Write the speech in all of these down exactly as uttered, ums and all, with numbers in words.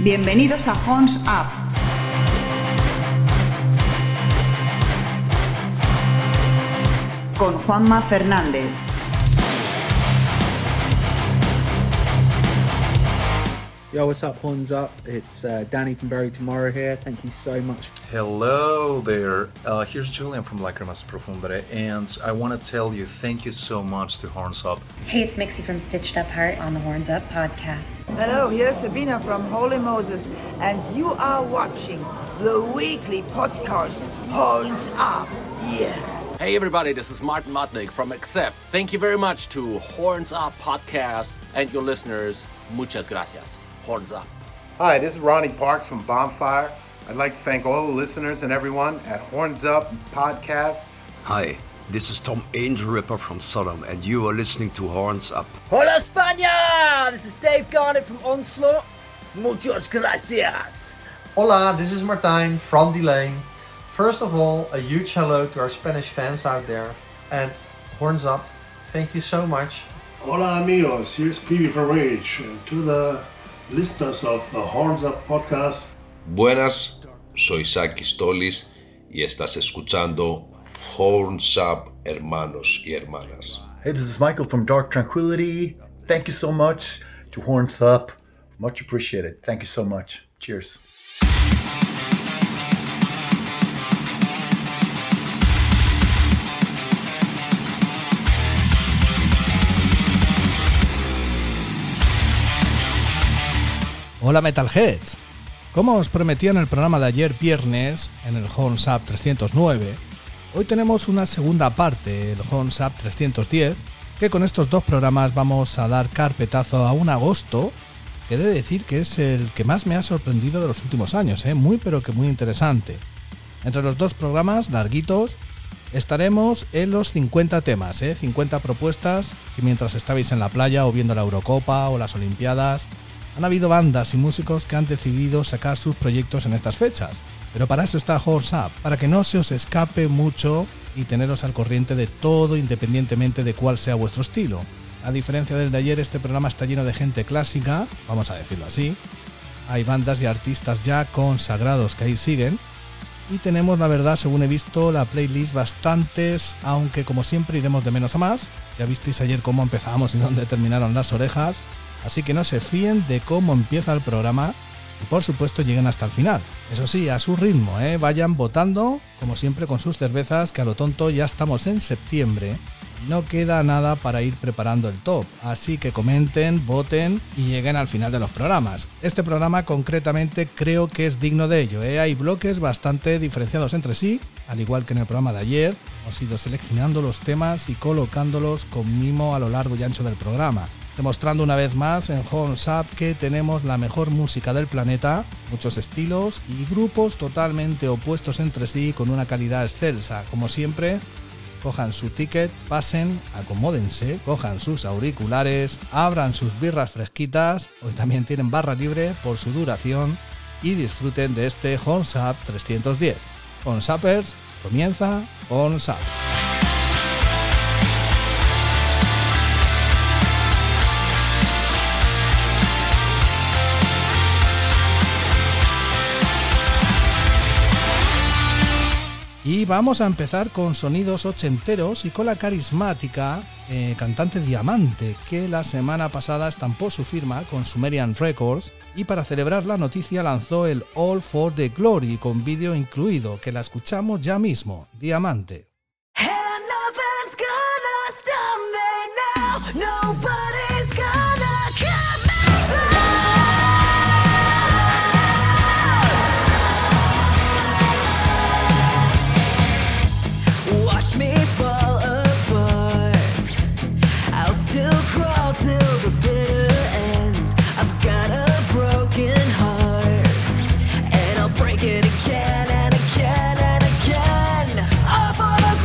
Bienvenidos a Horns Up. Con Juanma Fernández. Yo, what's up, Horns Up? It's uh, Danny from Bury Tomorrow here. Thank you so much. Hello there. Uh, here's Julian from Lacrimas Profundere, and I want to tell you thank you so much to Horns Up. Hey, it's Mixie from Stitched Up Heart on the Horns Up podcast. Hello, here's Sabina from Holy Moses, and you are watching the weekly podcast Horns Up. Yeah. Hey everybody, this is Martin Motnik from Accept. Thank you very much to Horns Up Podcast and your listeners. Muchas gracias. Horns Up. Hi, this is Ronnie Parks from Bonfire. I'd like to thank all the listeners and everyone at Horns Up Podcast. Hi, this is Tom Angel Ripper from Sodom, and you are listening to Horns Up. Hola España! This is Dave Garnett from Onslaught. Muchas gracias. Hola, this is Martijn from Delane. First of all, a huge hello to our Spanish fans out there, and Horns Up, thank you so much. Hola amigos, here's P B from Rage, and to the listeners of the Horns Up Podcast. Buenas, soy Saki Stolis y estás escuchando Horns Up, hermanos y hermanas. Hey, this is Michael from Dark Tranquility. Thank you so much to Horns Up. Much appreciated. Thank you so much. Cheers. Hola Metalheads, como os prometí en el programa de ayer viernes, en el Horns Up trescientos nueve, hoy tenemos una segunda parte, el Horns Up trescientos diez, que con estos dos programas vamos a dar carpetazo a un agosto, que he de decir que es el que más me ha sorprendido de los últimos años, ¿eh? muy pero que muy interesante. Entre los dos programas, larguitos, estaremos en los cincuenta temas, ¿eh? cincuenta propuestas que mientras estabais en la playa o viendo la Eurocopa o las Olimpiadas, han habido bandas y músicos que han decidido sacar sus proyectos en estas fechas. Pero para eso está Horns Up, para que no se os escape mucho y teneros al corriente de todo independientemente de cuál sea vuestro estilo. A diferencia del de ayer, este programa está lleno de gente clásica, vamos a decirlo así. Hay bandas y artistas ya consagrados que ahí siguen. Y tenemos, la verdad, según he visto, la playlist bastantes, aunque como siempre iremos de menos a más. Ya visteis ayer cómo empezamos y dónde terminaron las orejas. Así que no se fíen de cómo empieza el programa y por supuesto lleguen hasta el final. Eso sí, a su ritmo, ¿eh? Vayan votando, como siempre con sus cervezas, que a lo tonto ya estamos en septiembre. No queda nada para ir preparando el top, así que comenten, voten y lleguen al final de los programas. Este programa concretamente creo que es digno de ello, ¿eh? Hay bloques bastante diferenciados entre sí, al igual que en el programa de ayer. Hemos ido seleccionando los temas y colocándolos con mimo a lo largo y ancho del programa, demostrando una vez más en Horns Up que tenemos la mejor música del planeta, muchos estilos y grupos totalmente opuestos entre sí con una calidad excelsa. Como siempre, cojan su ticket, pasen, acomódense, cojan sus auriculares, abran sus birras fresquitas, hoy también tienen barra libre por su duración, y disfruten de este Horns Up trescientos diez. Horns Uppers, comienza Horns Up. Y vamos a empezar con sonidos ochenteros y con la carismática eh, cantante Diamante, que la semana pasada estampó su firma con Sumerian Records y para celebrar la noticia lanzó el All for the Glory con vídeo incluido, que la escuchamos ya mismo. Diamante. Me fall apart. I'll still crawl till the bitter end. I've got a broken heart, and I'll break it again and again and again. All for the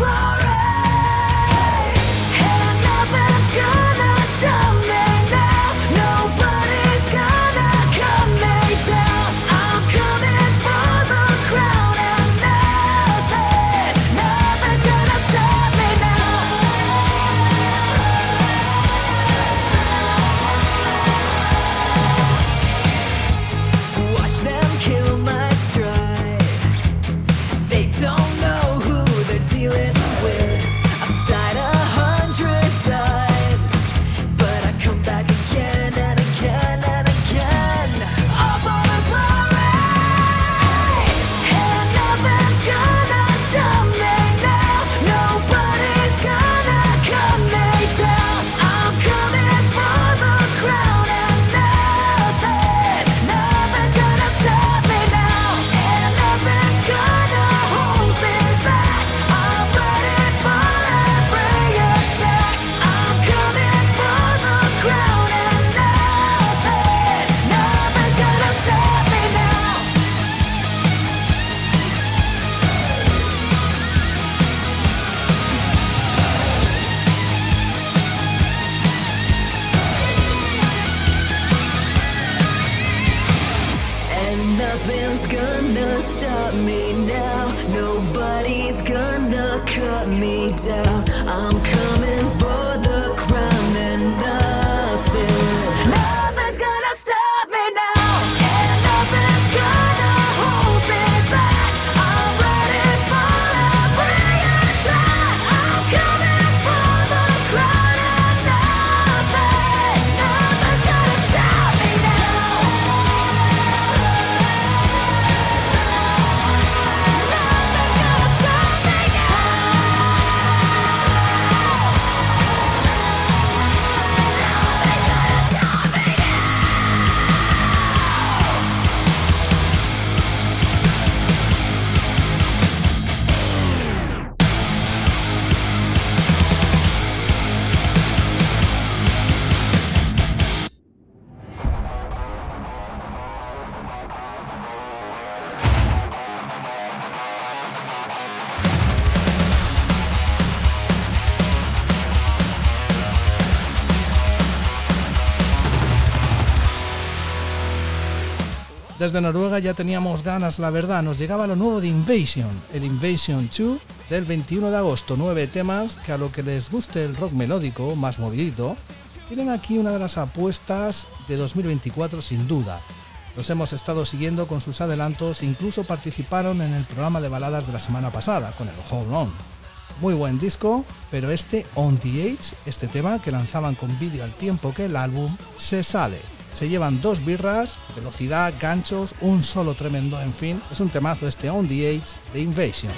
down. I'm coming for the crown and nothing, nothing's gonna stop me now, and nothing's gonna hold me back. I'm ready for every attack. I'm coming for the crown and nothing, nothing's gonna stop me now. Desde Noruega ya teníamos ganas, la verdad, nos llegaba lo nuevo de Invasion, el Invasion dos del veintiuno de agosto, nueve temas que a lo que les guste el rock melódico, más movidito, tienen aquí una de las apuestas de dos mil veinticuatro sin duda. Los hemos estado siguiendo con sus adelantos, incluso participaron en el programa de baladas de la semana pasada, con el Hold On. Muy buen disco, pero este On The Edge, este tema que lanzaban con vídeo al tiempo que el álbum, se sale. Se llevan dos birras, velocidad, ganchos, un solo tremendo, en fin, es un temazo este On The Edge de Invasion.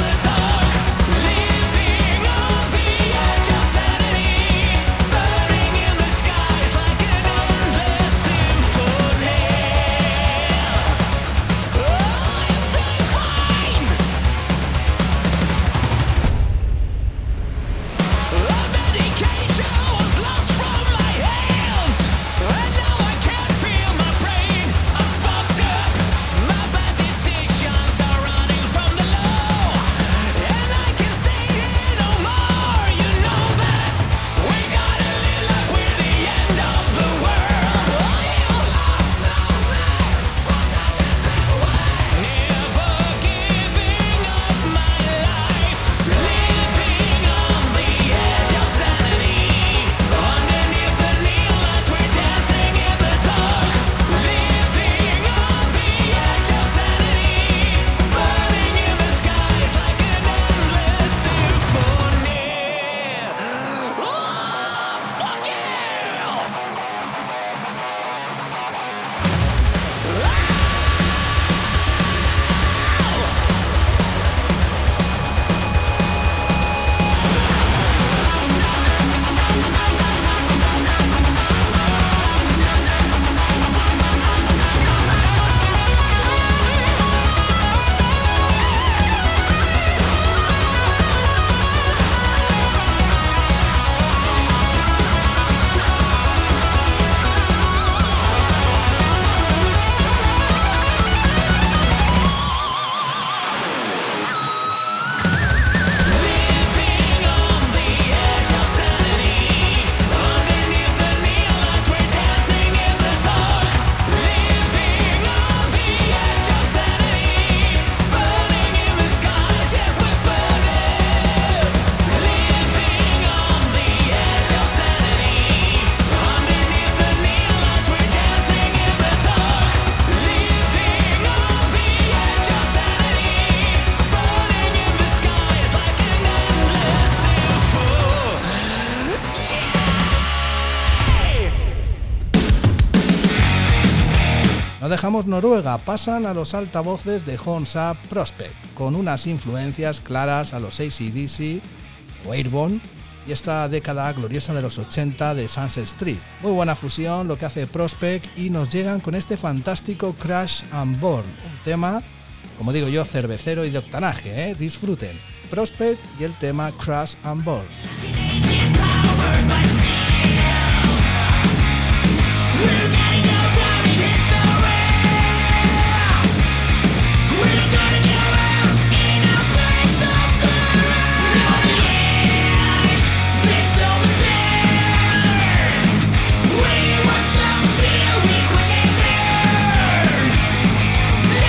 Dejamos Noruega, pasan a los altavoces de Horns Up Prospect, con unas influencias claras a los A C D C o Airborne y esta década gloriosa de los ochenta de Sunset Strip. Muy buena fusión lo que hace Prospect y nos llegan con este fantástico Crash and Burn, un tema, como digo yo, cervecero y de octanaje, ¿eh? Disfruten. Prospect y el tema Crash and Burn.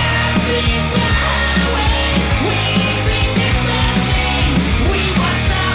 We won't stop.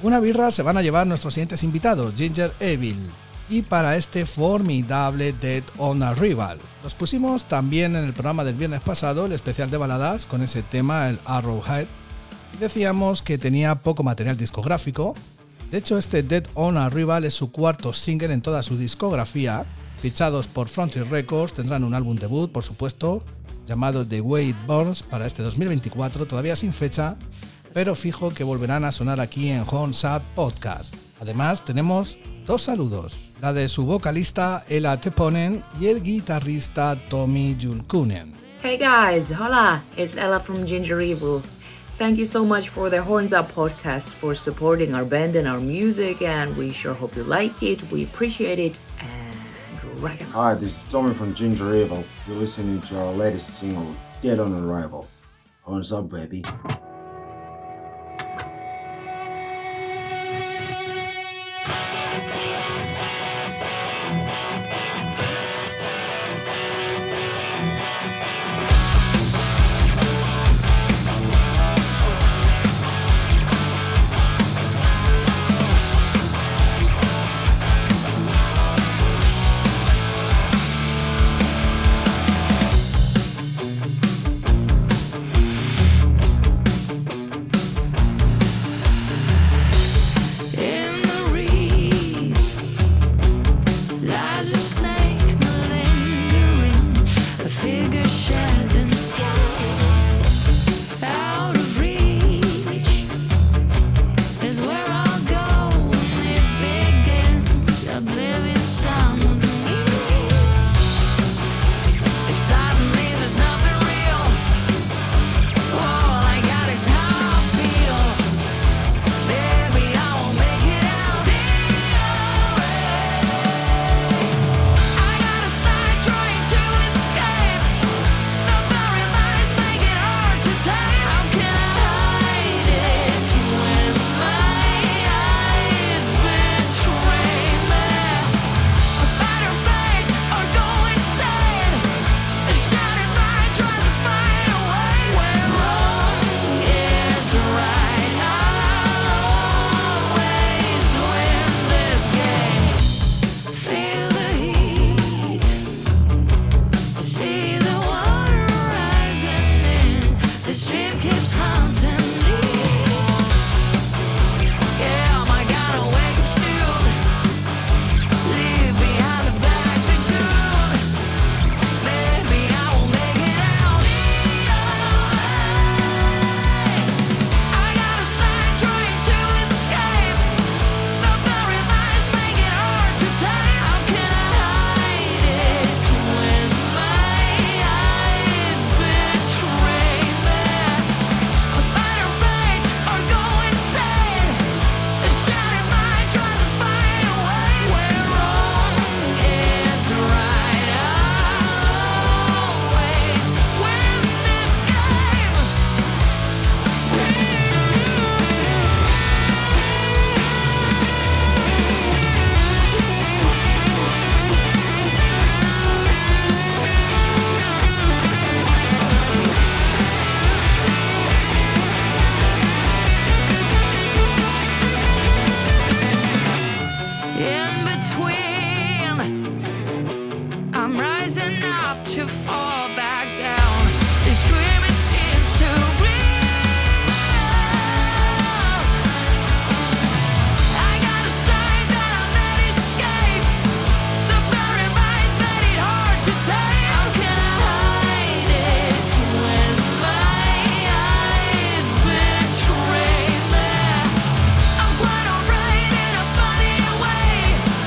Una birra se van a llevar nuestros siguientes invitados, Ginger Evil, y para este formidable Dead on Arrival. Los pusimos también en el programa del viernes pasado, el especial de baladas, con ese tema, el Arrowhead, y decíamos que tenía poco material discográfico. De hecho, este Dead on Arrival es su cuarto single en toda su discografía. Fichados por Frontier Records, tendrán un álbum debut, por supuesto, llamado The Way It Burns para este dos mil veinticuatro, todavía sin fecha, pero fijo que volverán a sonar aquí en Horns Up Podcast. Además, tenemos dos saludos, la de su vocalista Ella Teponen y el guitarrista Tommy Julkunen. Hey guys, hola, it's Ella from Ginger Evil. Thank you so much for the Horns Up podcast, for supporting our band and our music, and we sure hope you like it. We appreciate it, and rock and roll. Hi, this is Tommy from Ginger Evil. You're listening to our latest single, Dead on Arrival. Horns Up, baby.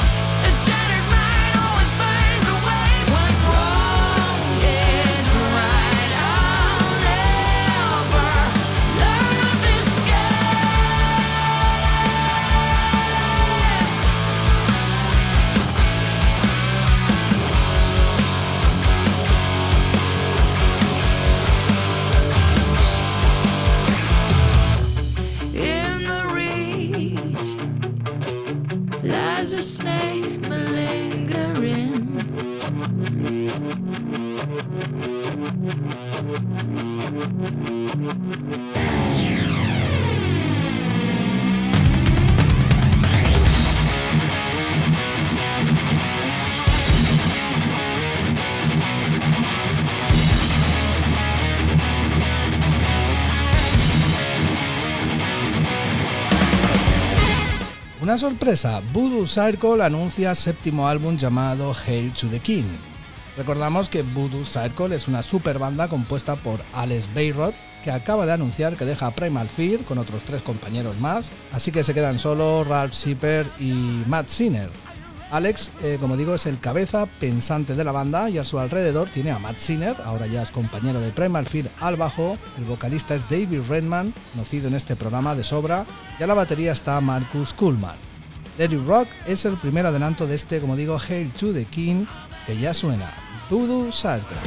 Right. Una sorpresa, Voodoo Circle anuncia séptimo álbum llamado Hail to the King. Recordamos que Voodoo Circle es una super banda compuesta por Alex Bayrod, que acaba de anunciar que deja Primal Fear con otros tres compañeros más, así que se quedan solo Ralph Shepard y Matt Sinner. Alex, eh, como digo, es el cabeza pensante de la banda y a su alrededor tiene a Matt Sinner, ahora ya es compañero de Primal Fear al bajo, el vocalista es David Redman, conocido en este programa de sobra, y a la batería está Marcus Kuhlman. Let It Rock es el primer adelanto de este, como digo, Hail to the King, que ya suena, Voodoo Circle.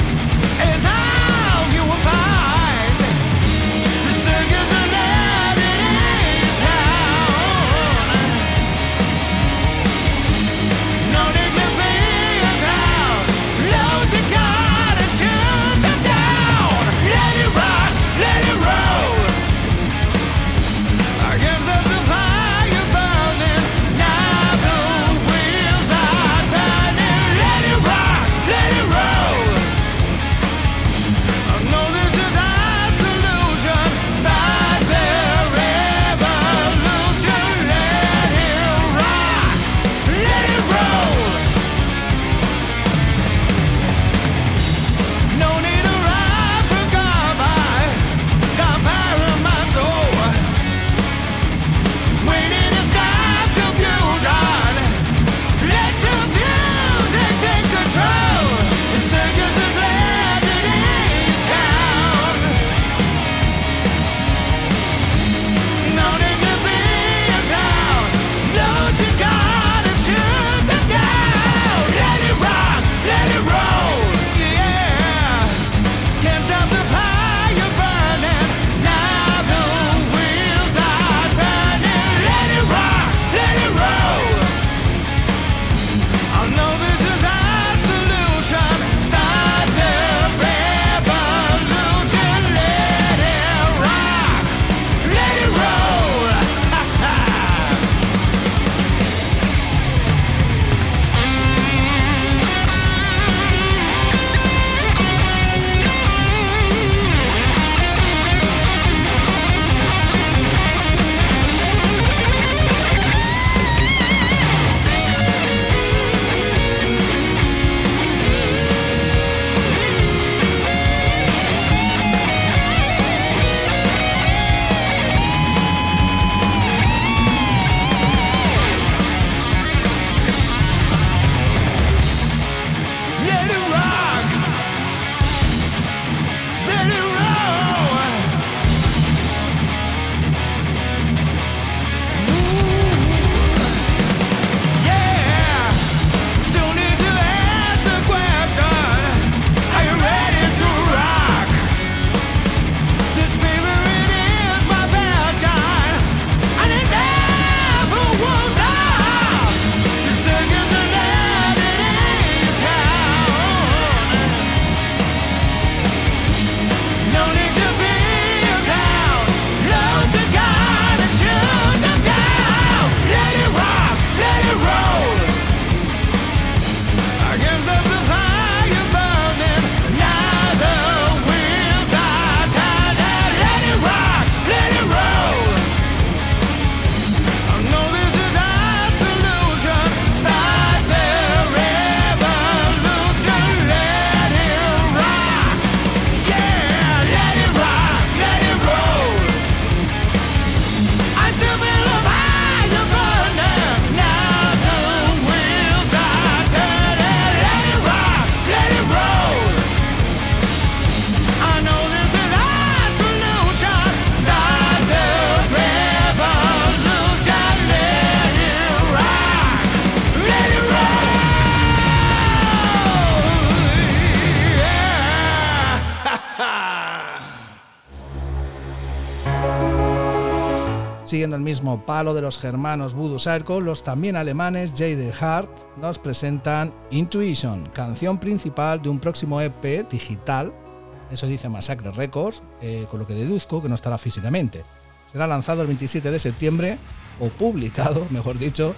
Siguiendo el mismo palo de los germanos Voodoo Circle, los también alemanes Jaded Heart nos presentan Intuition, canción principal de un próximo E P digital, eso dice Massacre Records, eh, con lo que deduzco que no estará físicamente. Será lanzado el veintisiete de septiembre, o publicado, mejor dicho,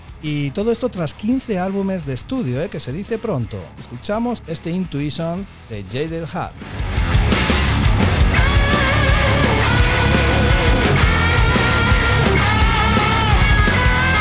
y todo esto tras quince álbumes de estudio, eh, que se dice pronto. Escuchamos este Intuition de Jaded Heart. We'll be right back.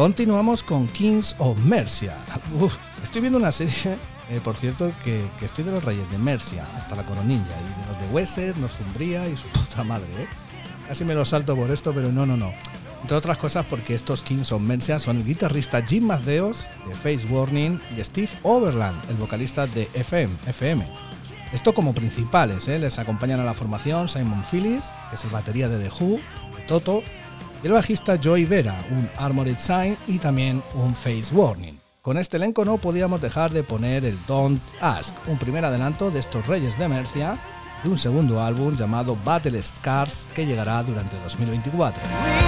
Continuamos con Kings of Mercia. Uf, estoy viendo una serie, eh, por cierto, que, que estoy de los reyes de Mercia hasta la coronilla, y de los de Wessex, Northumbria y su puta madre, ¿eh? Casi me lo salto por esto, pero no, no, no. Entre otras cosas porque estos Kings of Mercia son el guitarrista Jim Matheos de Face Warning y Steve Overland, el vocalista de F M. F M. Esto como principales, ¿eh? Les acompañan a la formación Simon Phillips, que es el batería de The Who, de Toto, y el bajista Joey Vera, un Armored Saint y también un Face Warning. Con este elenco no podíamos dejar de poner el Don't Ask, un primer adelanto de estos Reyes de Mercia, de un segundo álbum llamado Battle Scars que llegará durante dos mil veinticuatro.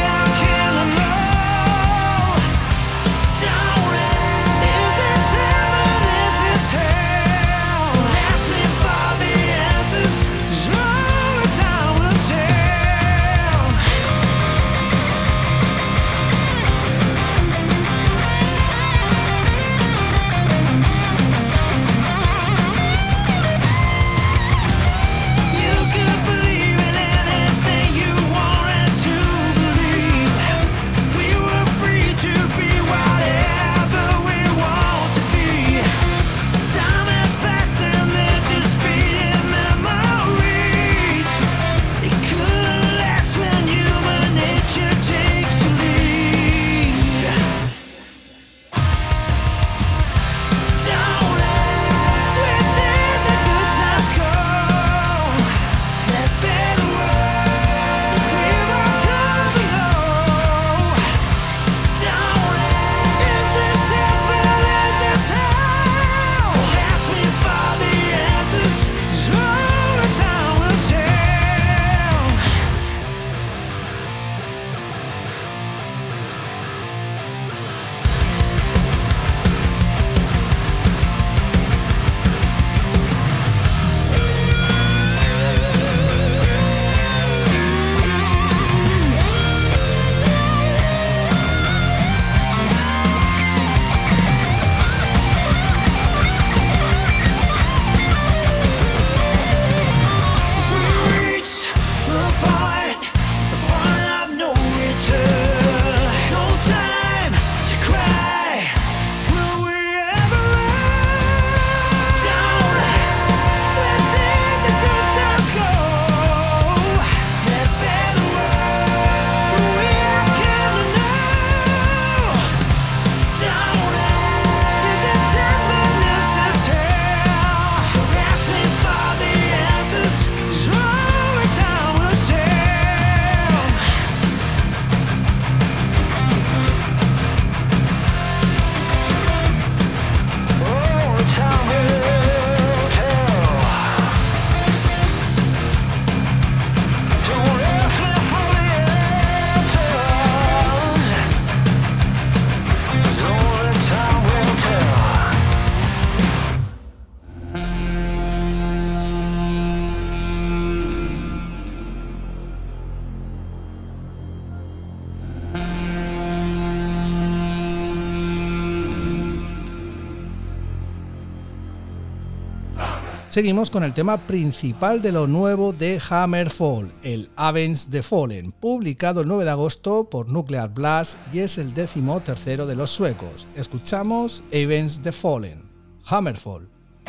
Seguimos con el tema principal de lo nuevo de Hammerfall, el Avenged the Fallen, publicado el nueve de agosto por Nuclear Blast y es el décimo tercero de los suecos. Escuchamos Avenged the Fallen, Hammerfall.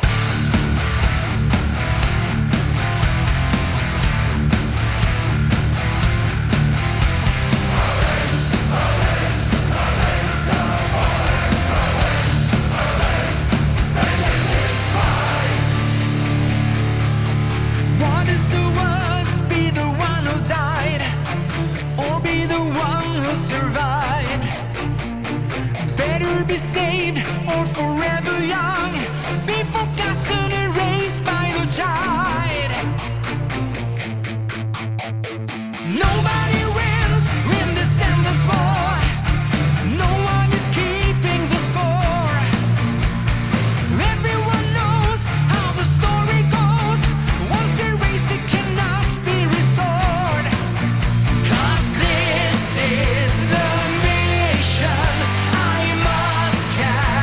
Saved or forever young, be forgotten, erased by the tide. Nobody wins in December's war. No one is keeping the score. Everyone knows how the story goes. Once erased, it cannot be restored. 'Cause this is the mission I must carry.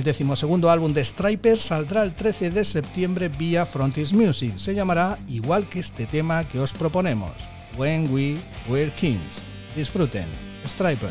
decimosegundo álbum de Stryper saldrá el trece de septiembre vía Frontiers Music. Se llamará igual que este tema que os proponemos, When We Were Kings. Disfruten, Stryper.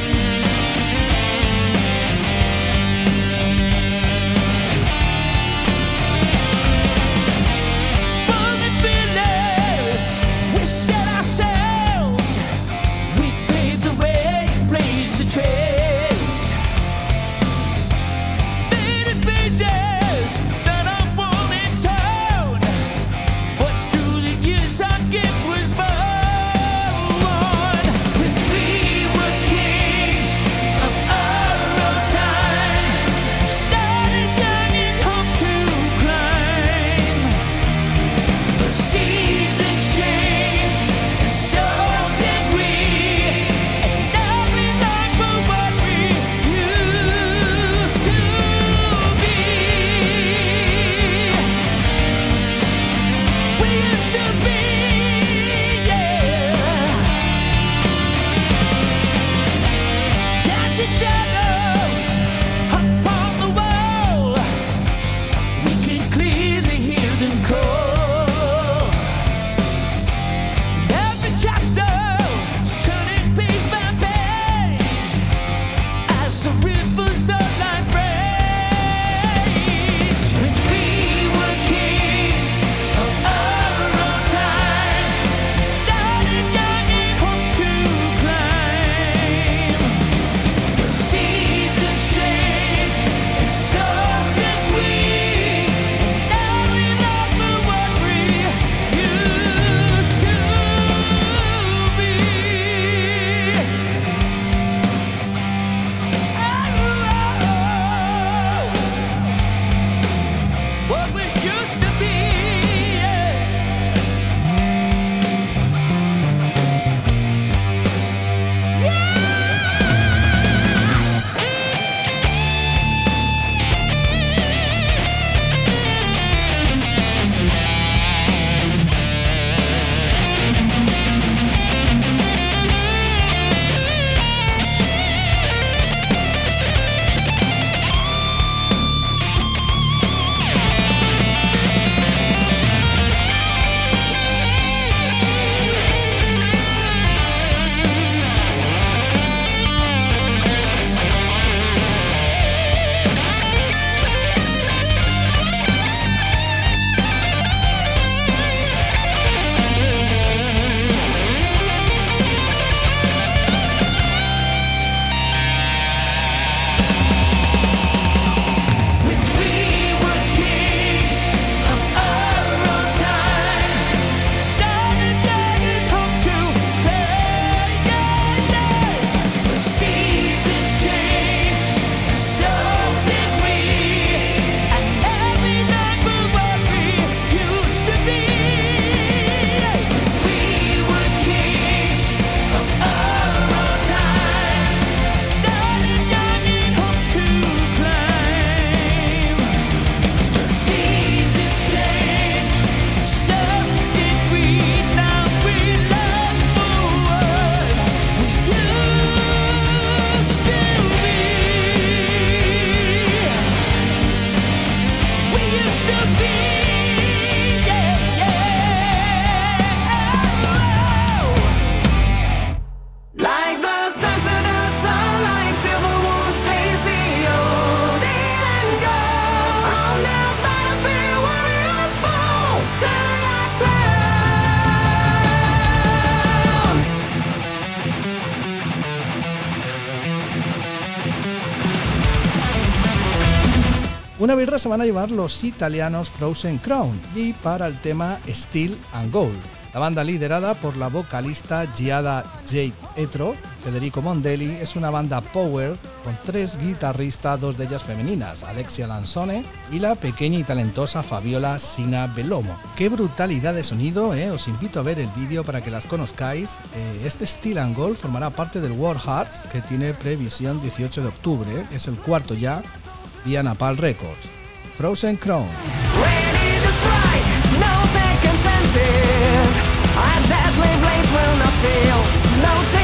Una birra se van a llevar los italianos Frozen Crown y para el tema Steel and Gold. La banda liderada por la vocalista Giada Jade Etro, Federico Mondelli, es una banda power con tres guitarristas, dos de ellas femeninas, Alexia Lansone y la pequeña y talentosa Fabiola Sina Bellomo. ¡Qué brutalidad de sonido! ¿eh? Os invito a ver el vídeo para que las conozcáis. Eh, este Steel and Gold formará parte del War Hearts, que tiene previsión dieciocho de octubre, es el cuarto ya, vía Napalm Records. Frozen Crown.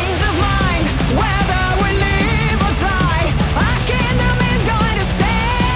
Whether we live or die, our kingdom is going to stay.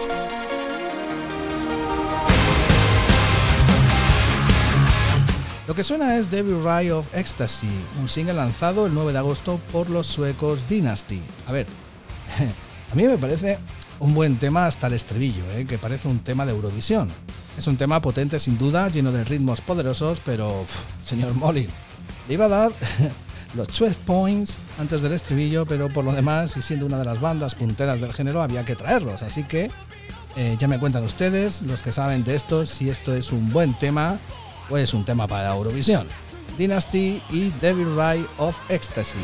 Lo que suena es Devil Ray of Ecstasy, un single lanzado el nueve de agosto por los suecos Dynasty. A ver, a mí me parece un buen tema hasta el estribillo, ¿eh? Que parece un tema de Eurovisión. Es un tema potente sin duda, lleno de ritmos poderosos, pero, uf, señor Molin, le iba a dar los twelve points antes del estribillo, pero por lo demás, y siendo una de las bandas punteras del género, había que traerlos, así que eh, ya me cuentan ustedes, los que saben de esto, si esto es un buen tema o es un tema para Eurovisión. Dynasty y Devil Ray of Ecstasy.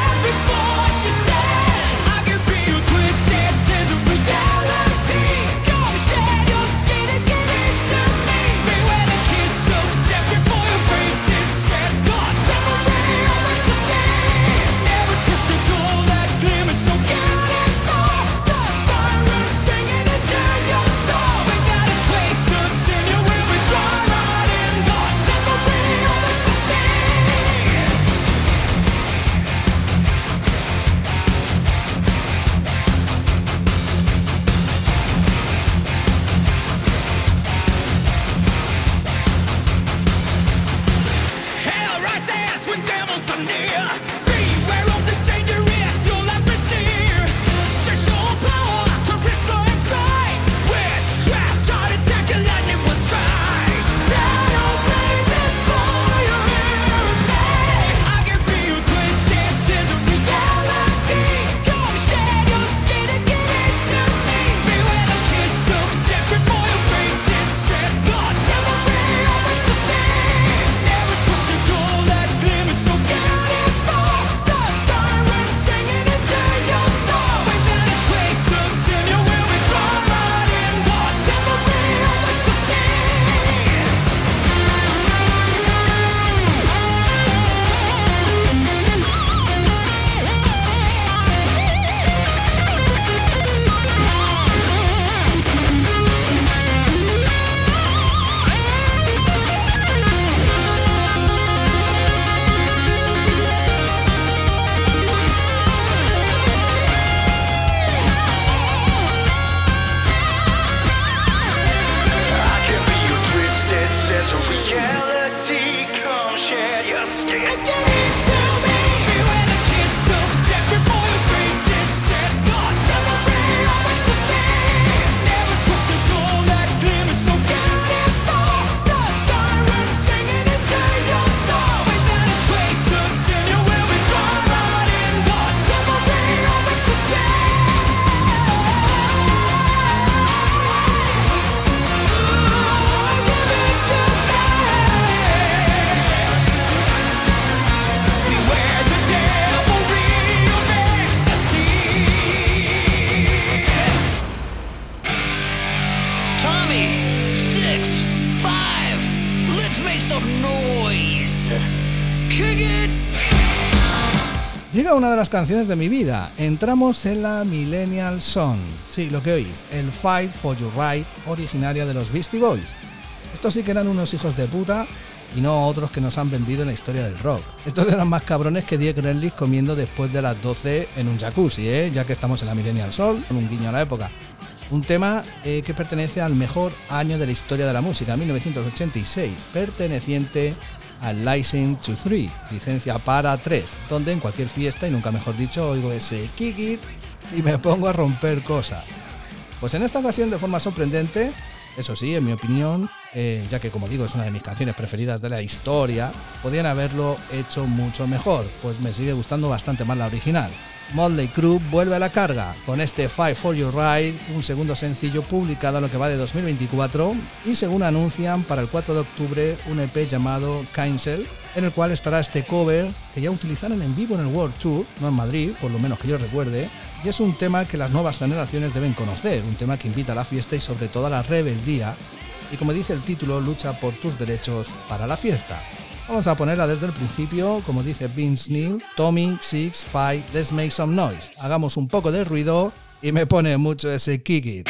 Llega una de las canciones de mi vida. Entramos en la Millennial Song. Sí, lo que oís, el Fight for Your Right, originaria de los Beastie Boys. Estos sí que eran unos hijos de puta y no otros que nos han vendido en la historia del rock. Estos eran más cabrones que diez Gremlins comiendo después de las doce en un jacuzzi, ¿eh? Ya que estamos en la Millennial Song, con un guiño a la época. Un tema eh, que pertenece al mejor año de la historia de la música, mil novecientos ochenta y seis, perteneciente al License to Three, licencia para tres, donde en cualquier fiesta, y nunca mejor dicho, oigo ese kick it y me pongo a romper cosas. Pues en esta ocasión, de forma sorprendente, eso sí, en mi opinión, eh, ya que como digo es una de mis canciones preferidas de la historia, podían haberlo hecho mucho mejor, pues me sigue gustando bastante más la original. Motley Crue vuelve a la carga con este Fight for Your Right, un segundo sencillo publicado en lo que va de dos mil veinticuatro, y según anuncian para el cuatro de octubre un E P llamado Cancel, en el cual estará este cover que ya utilizaron en vivo en el World Tour, no en Madrid, por lo menos que yo recuerde, y es un tema que las nuevas generaciones deben conocer, un tema que invita a la fiesta y sobre todo a la rebeldía, y como dice el título, lucha por tus derechos para la fiesta. Vamos a ponerla desde el principio, como dice Vince Neil, Tommy, Six, Five, let's make some noise. Hagamos un poco de ruido y me pone mucho ese kick it.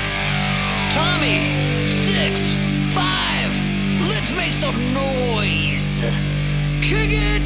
Tommy, Six, Five, let's make some noise. Kick it.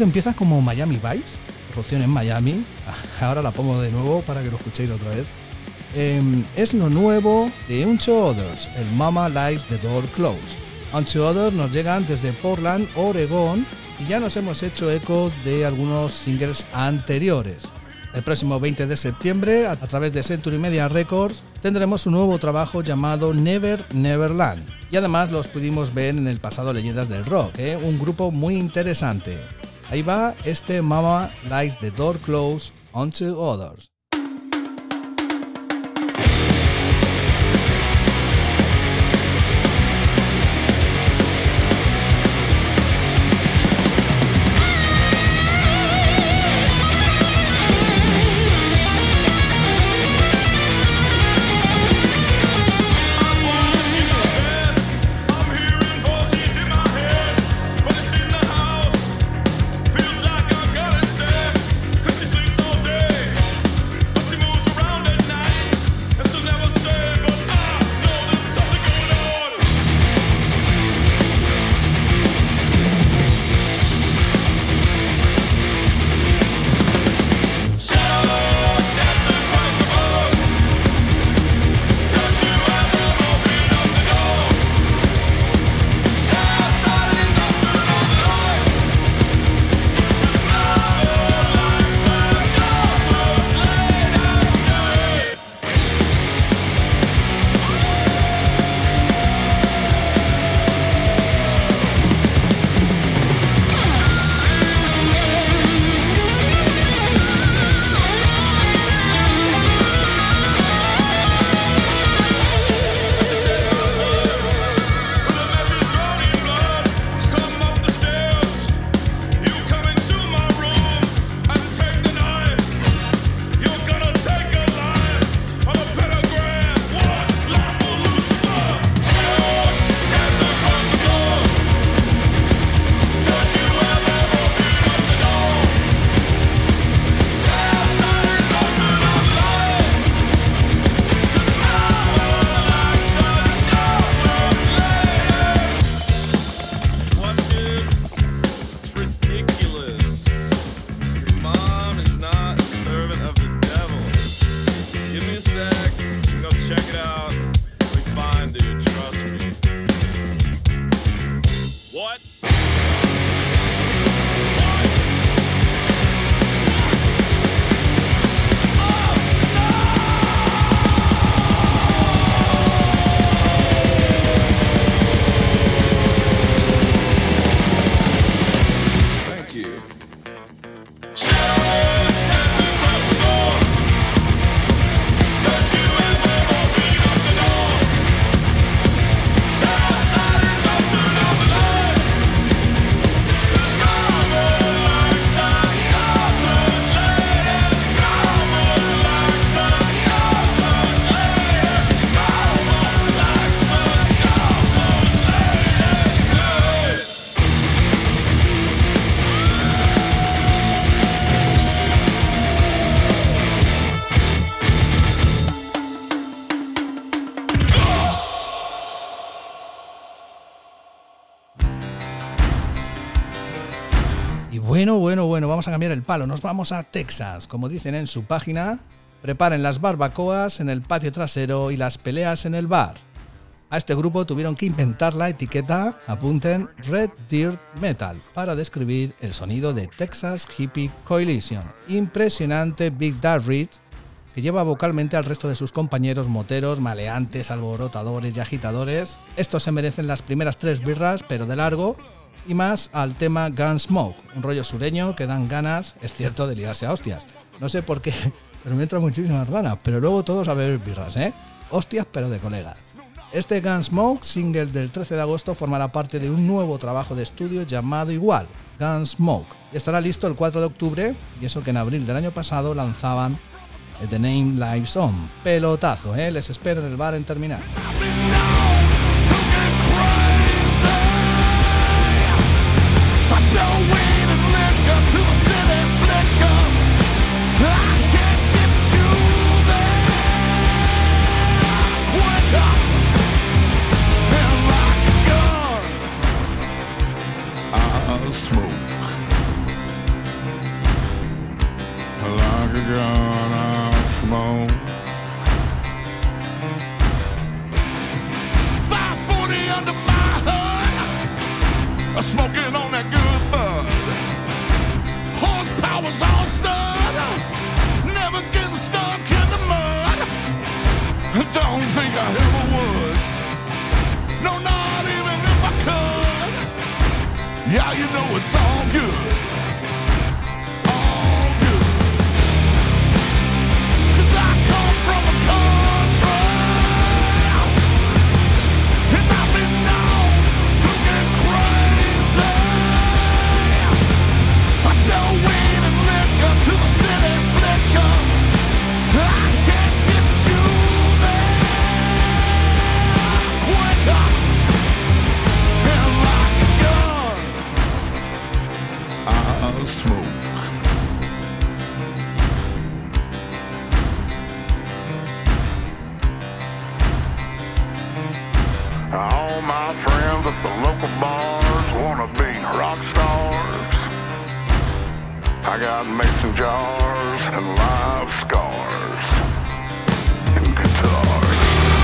que empieza como Miami Vice, producción en Miami. Ahora la pongo de nuevo para que lo escuchéis otra vez. Eh, es lo nuevo de Unto Others, el Mama Likes the Door Closed. Unto Others nos llegan desde Portland, Oregón, y ya nos hemos hecho eco de algunos singles anteriores. El próximo veinte de septiembre, a través de Century Media Records, tendremos un nuevo trabajo llamado Never Neverland. Y además los pudimos ver en el pasado Leyendas del Rock, ¿eh? Un grupo muy interesante. Ahí va este Mama Likes the Door Closed, Unto Others. Bueno, bueno, bueno, vamos a cambiar el palo, nos vamos a Texas. Como dicen en su página, preparen las barbacoas en el patio trasero y las peleas en el bar. A este grupo tuvieron que inventar la etiqueta, apunten, Red Dirt Metal, para describir el sonido de Texas Hippie Coalition. Impresionante Big Dad Reed, que lleva vocalmente al resto de sus compañeros moteros, maleantes, alborotadores y agitadores. Estos se merecen las primeras tres birras, pero de largo, y más al tema Gunsmoke, un rollo sureño que dan ganas, es cierto, de liarse a hostias. No sé por qué, pero me entran muchísimas ganas, pero luego todos a beber birras, ¿eh? Hostias, pero de colegas. Este Gunsmoke, single del trece de agosto, formará parte de un nuevo trabajo de estudio llamado igual, Gunsmoke, y estará listo el cuatro de octubre, y eso que en abril del año pasado lanzaban The Name Lives On. Pelotazo, ¿eh? Les espero en el bar en terminar. I ever would. No, not even if I could. Yeah, you know it's all good. All good. 'Cause I come from a country, and I've been known to get crazy. I sell weed and liquor to the city slickers. I can't get you there quicker. And like a gun, I smoke. All my friends at the local bars wanna be rock stars. I got mason jars and live scars and guitars.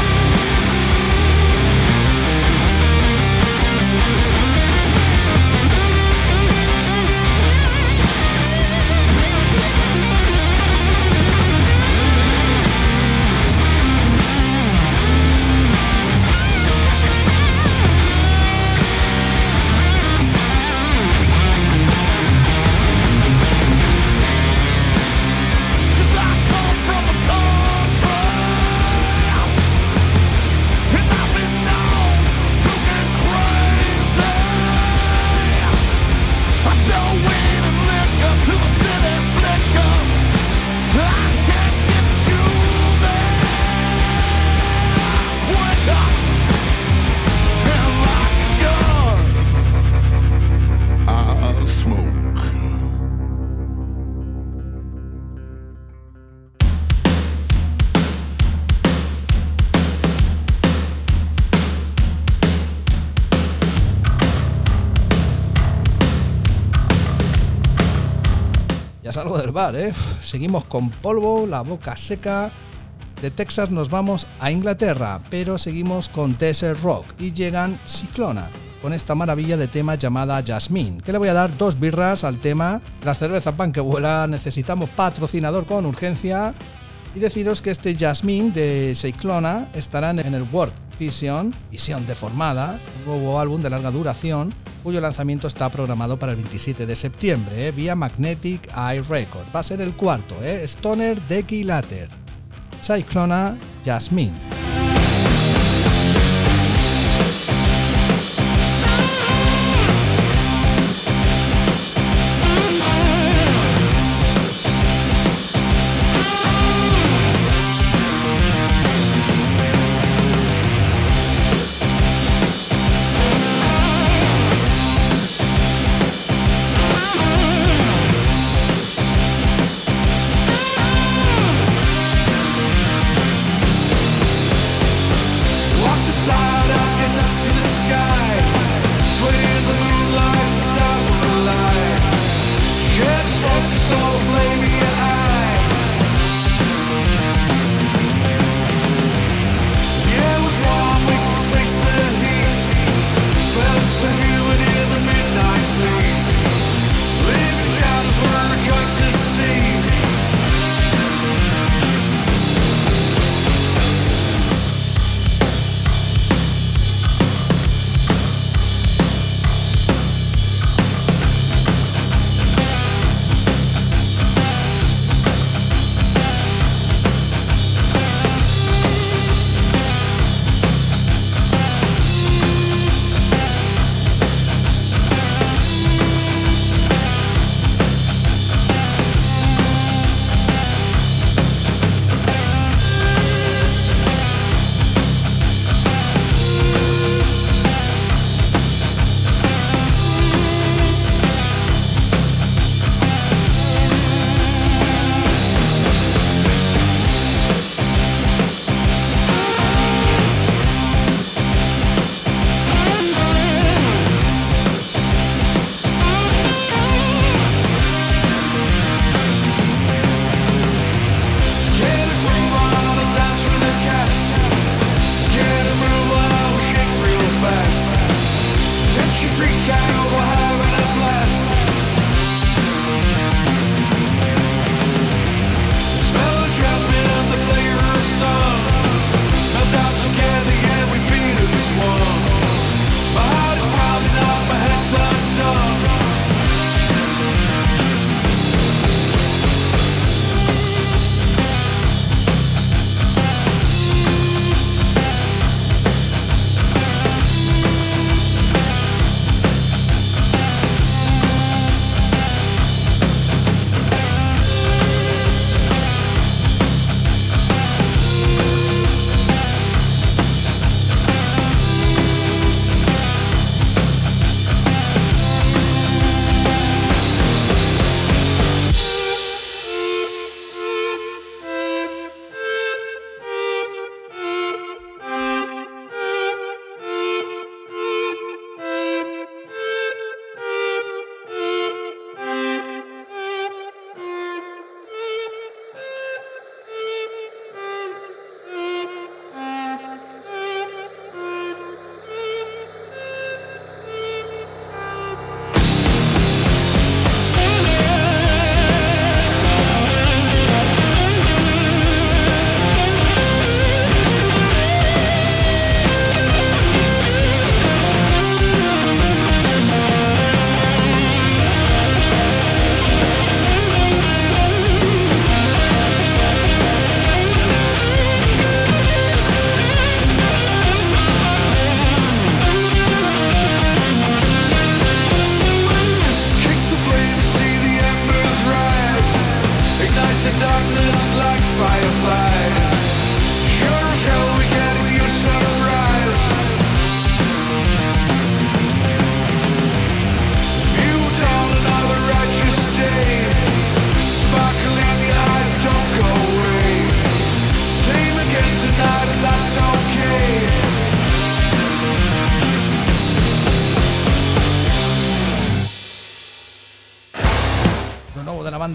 Ya salgo del bar, ¿eh? Seguimos con polvo, la boca seca. De Texas nos vamos a Inglaterra, pero seguimos con Desert Rock y llegan Cyclona con esta maravilla de tema llamada Jasmine, que le voy a dar dos birras al tema. Las cervezas van que vuelan, necesitamos patrocinador con urgencia. Y deciros que este Jasmine de Cyclona estarán en el World Vision, Visión Deformada, un nuevo álbum de larga duración, cuyo lanzamiento está programado para el veintisiete de septiembre, ¿eh? vía Magnetic Eye Records. Va a ser el cuarto, ¿eh? Stoner Dequilater. Cyclona, Jasmine. Jasmine.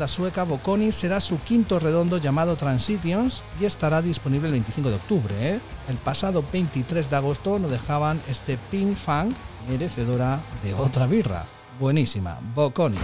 banda sueca Bokoni será su quinto redondo llamado Transitions y estará disponible el veinticinco de octubre. ¿eh? El pasado veintitrés de agosto nos dejaban este Pink Fang, merecedora de otra birra. Buenísima, Bokoni.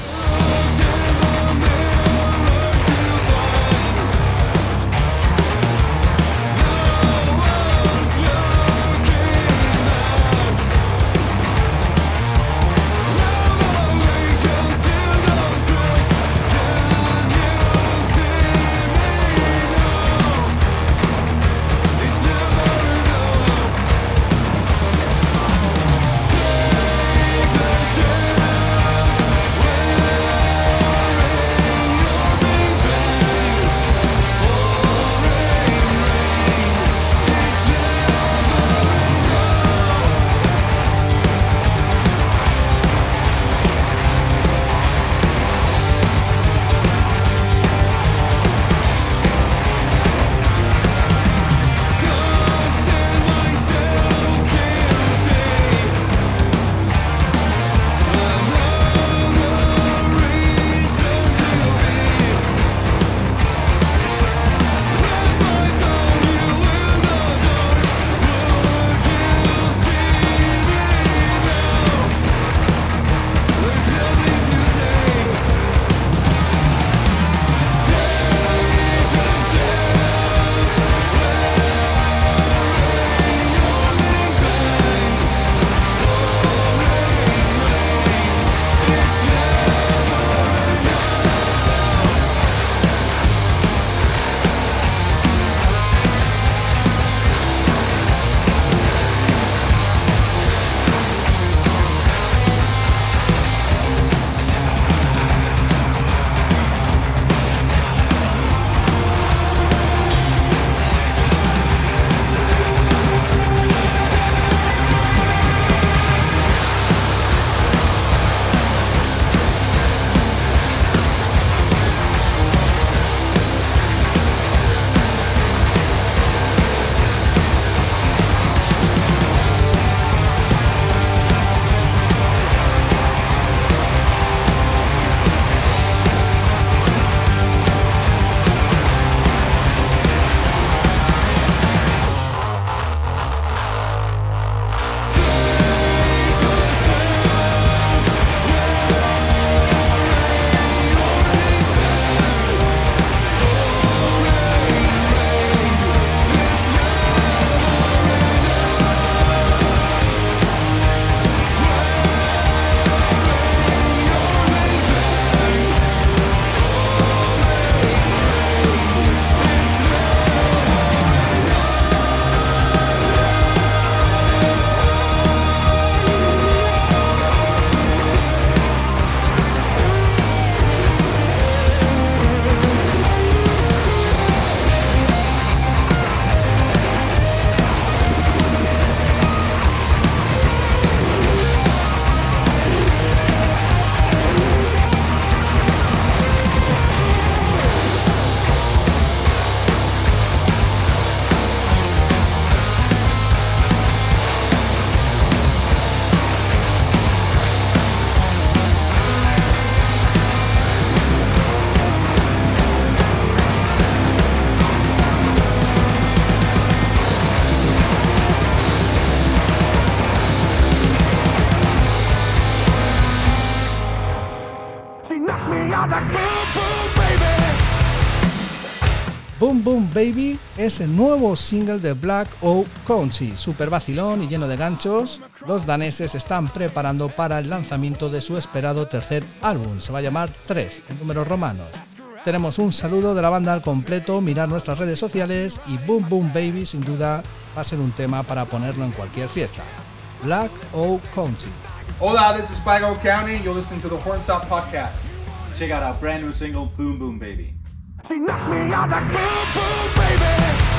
Boom Boom Baby es el nuevo single de Black Oak Country, super vacilón y lleno de ganchos. Los daneses están preparando para el lanzamiento de su esperado tercer álbum, se va a llamar tres, en números romanos. Tenemos un saludo de la banda al completo, mirar nuestras redes sociales y Boom Boom Baby sin duda va a ser un tema para ponerlo en cualquier fiesta. Black Oak Country. Hola, this is Black Oak County. You're listening to the Horns Up Podcast. Check out our brand new single, Boom Boom Baby. She knocked me out like boom boom baby.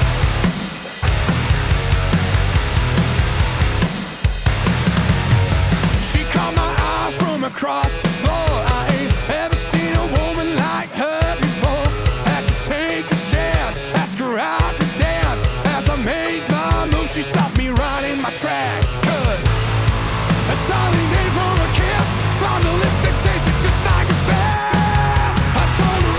She caught my eye from across the floor. I ain't ever seen a woman like her before. Had to take a chance, ask her out to dance. As I made my move, she stopped me right in my tracks. Cause a solid name for a kiss. Found a lipstick tasted just like a fast. I told her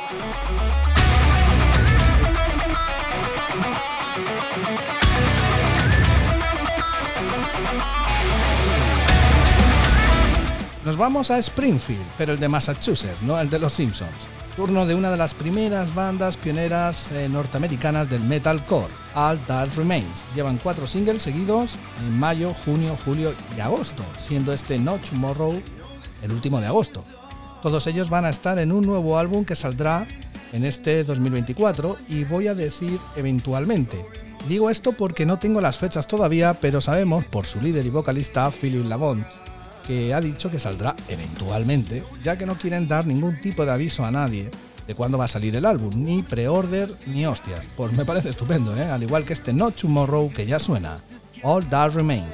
Nos vamos a Springfield, pero el de Massachusetts, no el de los Simpsons. Turno de una de las primeras bandas pioneras eh, norteamericanas del metalcore, All That Remains. Llevan cuatro singles seguidos en mayo, junio, julio y agosto, siendo este No Tomorrow el último de agosto. Todos ellos van a estar en un nuevo álbum que saldrá en este dos mil veinticuatro, y voy a decir eventualmente. Digo esto porque no tengo las fechas todavía, pero sabemos por su líder y vocalista Philip Labonte que ha dicho que saldrá eventualmente, ya que no quieren dar ningún tipo de aviso a nadie de cuándo va a salir el álbum, ni pre-order ni hostias. Pues me parece estupendo, ¿eh? Al igual que este No Tomorrow que ya suena, All That Remains.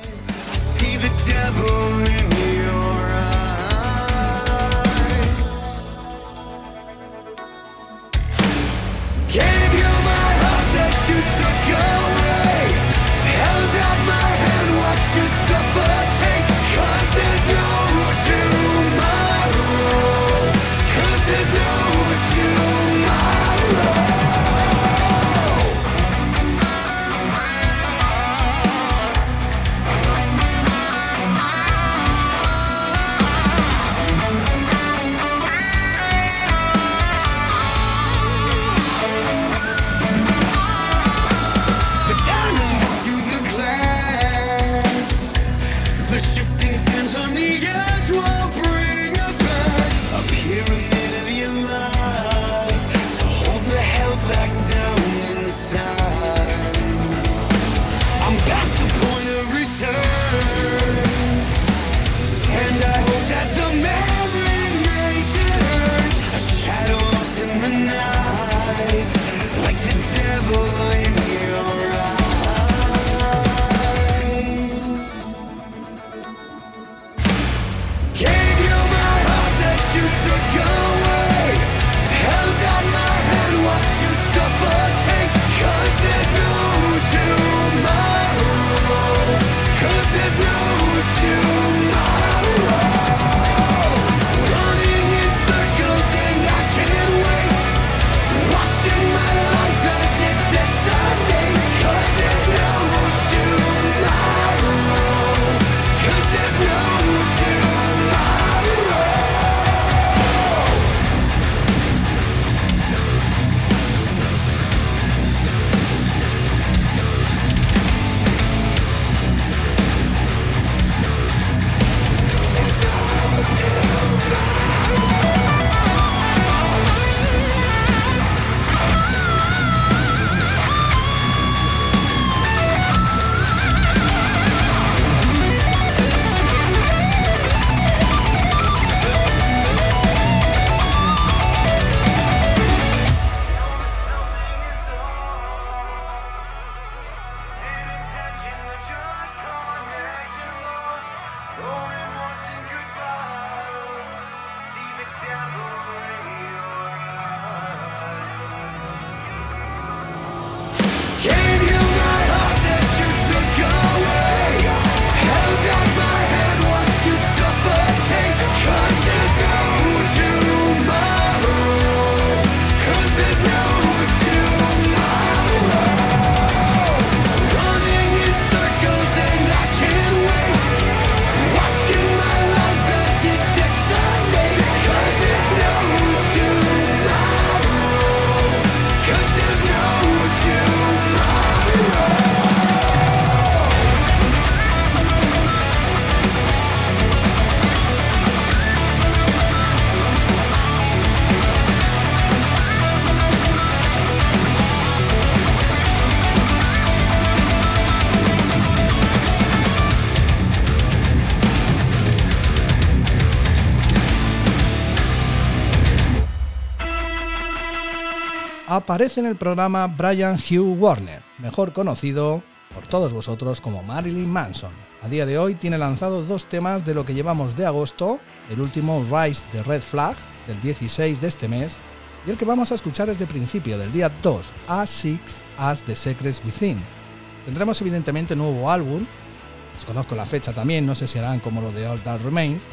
Aparece en el programa Brian Hugh Warner, mejor conocido por todos vosotros como Marilyn Manson. A día de hoy tiene lanzados dos temas de lo que llevamos de agosto, el último Rise the Red Flag del dieciséis de este mes, y el que vamos a escuchar es de principio del día dos, As Six as the Secrets Within. Tendremos evidentemente nuevo álbum, desconozco la fecha también, no sé si harán como lo de All That Remains,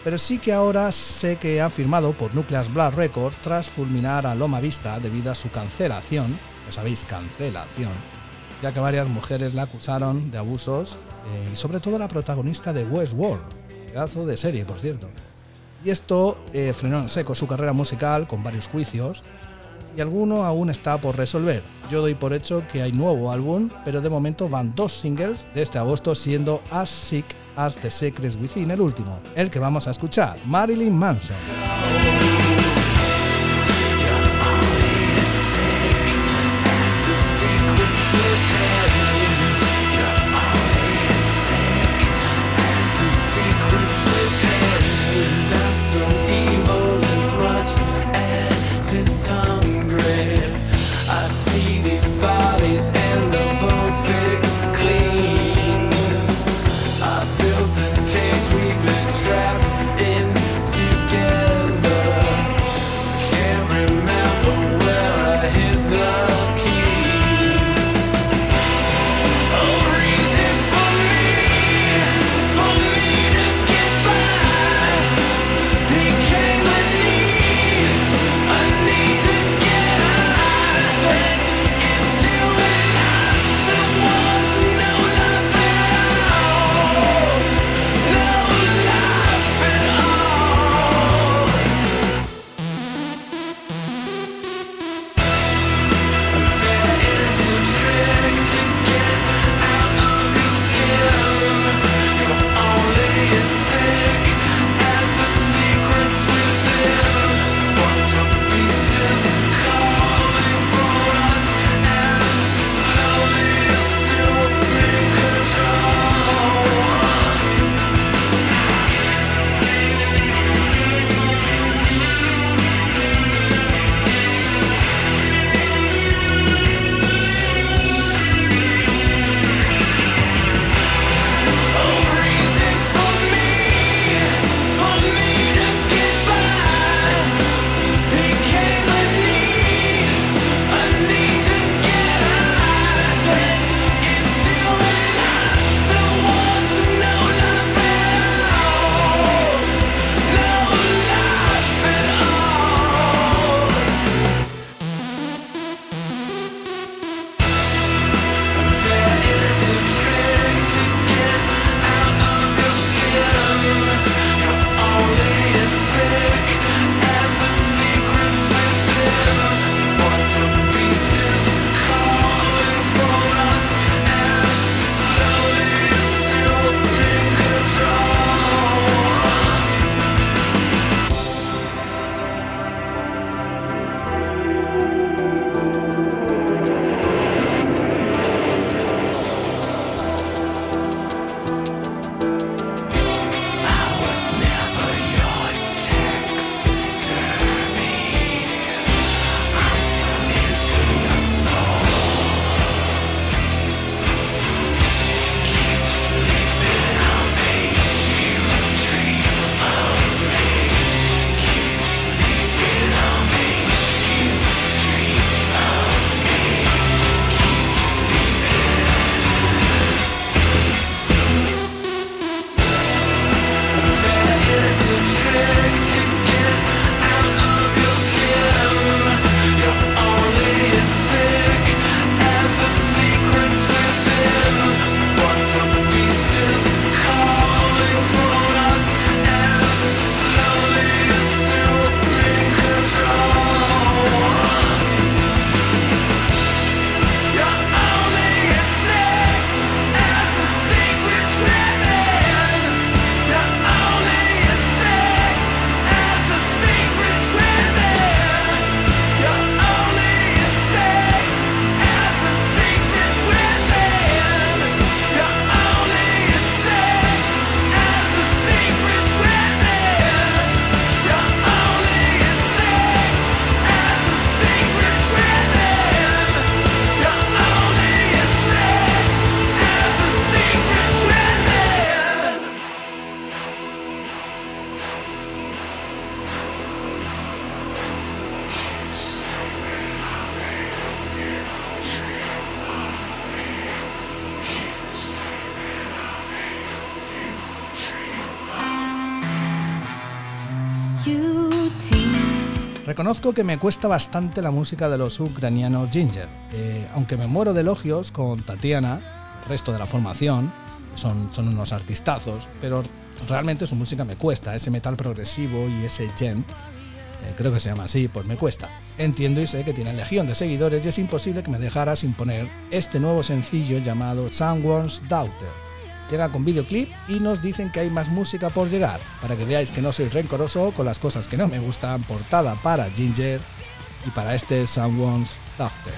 pero sí que ahora sé que ha firmado por Nucleus Blast Records tras fulminar a Loma Vista debido a su cancelación, ya sabéis, cancelación, ya que varias mujeres la acusaron de abusos, eh, y sobre todo la protagonista de Westworld, pedazo de serie, por cierto. Y esto eh, frenó en seco su carrera musical con varios juicios, y alguno aún está por resolver. Yo doy por hecho que hay nuevo álbum, pero de momento van dos singles de este agosto, siendo As Sick as the Secrets Within el último, el que vamos a escuchar, Marilyn Manson. It's hungry. I see these bodies and the bones fit clean. I built this cage we've been trapped in together. Reconozco que me cuesta bastante la música de los ucranianos Ginger, eh, aunque me muero de elogios con Tatiana, el resto de la formación, son, son unos artistazos, pero realmente su música me cuesta, ese metal progresivo y ese gent, eh, creo que se llama así, pues me cuesta. Entiendo y sé que tienen legión de seguidores y es imposible que me dejara sin poner este nuevo sencillo llamado Someone's Daughter. Llega con videoclip y nos dicen que hay más música por llegar, para que veáis que no soy rencoroso con las cosas que no me gustan. Portada para Ginger y para este Someone's Daughter.